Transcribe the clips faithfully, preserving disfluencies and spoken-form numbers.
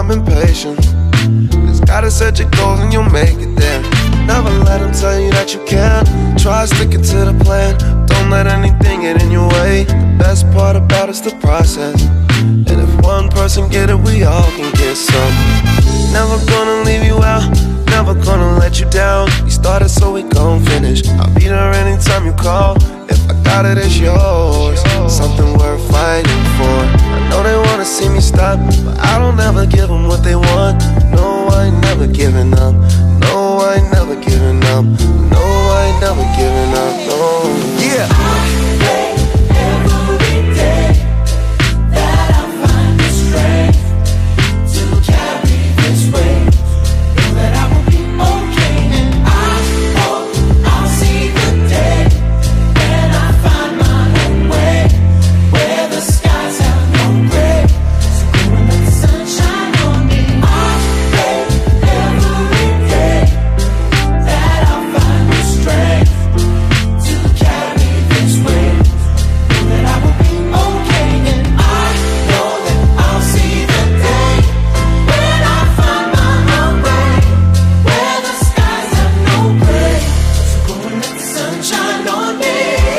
I'm impatient. Just gotta set your goals and you'll make it there. Never let them tell you that you can't. Try sticking to the plan. Don't let anything get in your way. The best part about it's the process. And if one person get it, we all can get some. Never gonna leave you out, never gonna let you down. We started so we gon' finish. I'll be there anytime you call. If I got it, it's yours. Something worth fighting for. I know they wanna see me stop, but I don't ever give them what they want. No, I ain't never giving up. No, I ain't never giving up. No, I ain't never giving up. No. Yeah. I pray every day that I find the strength to carry this weight. Know that I will be okay, and I hope I'll see the day when I find my own way, where the skies have no gray. So go and let the sun shine on me. I pray every day that I'll find the strength to carry this weight. Know that I will be okay, and I know that I'll see the day when I find my own way, where the skies have no gray. So go and let the sun shine on me.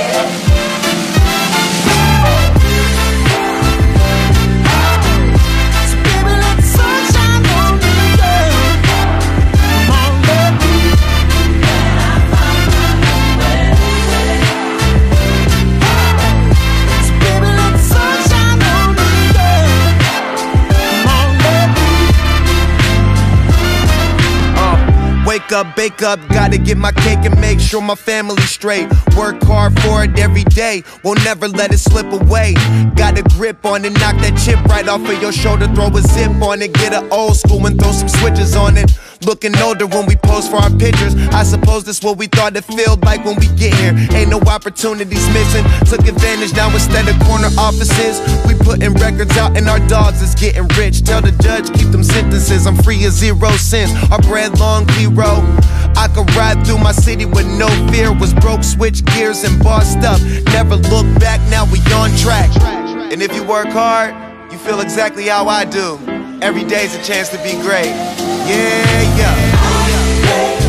So baby, let the sun shine on me, girl. Come on, let me. When I find my own way. So baby, let the sun shine on me, girl. Come on, let me. Uh, wake up, bake up, gotta get my cake and make sure my family's straight. Work hard for it every day, won't never let it slip away. Got a grip on it, knock that chip right off of your shoulder, throw a zip on it, get an old school and throw some switches on it. Looking older when we pose for our pictures. I suppose that's what we thought it felt like when we get here. Ain't no opportunities missing. Took advantage now instead of corner offices. We putting records out and our dogs is getting rich. Tell the judge keep them sentences. I'm free as zero cents. Our bread long zero. I could ride through my city with no fear. Was broke, switch gears and bossed up. Never look back, now we on track. And if you work hard, you feel exactly how I do. Every day's a chance to be great. Yeah, yeah.